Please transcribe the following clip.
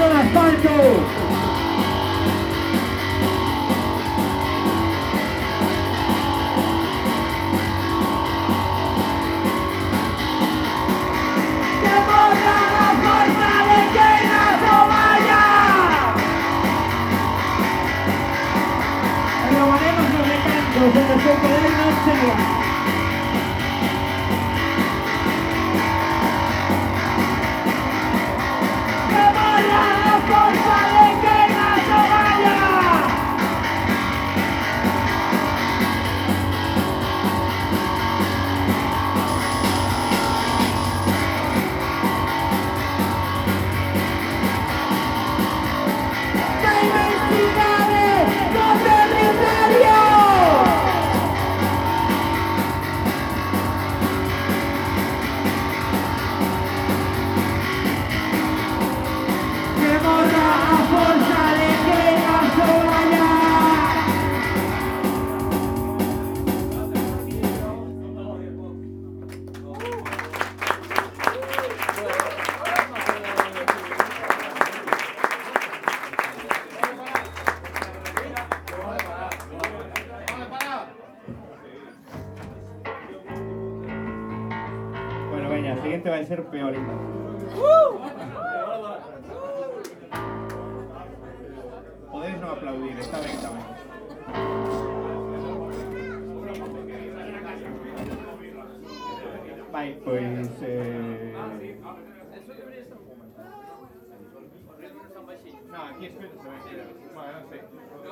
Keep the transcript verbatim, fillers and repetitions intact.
tocando el asfalto. Se nos puede quedar una charla. ¡Que vaya la fuerza de que no vaya! ¡Que investigare los territorios! Bueno, venga, el siguiente va a ser peor. Podéis no aplaudir, está bien también. Vale, pues... Eh... No, aquí es que se ve. Bueno, no sé.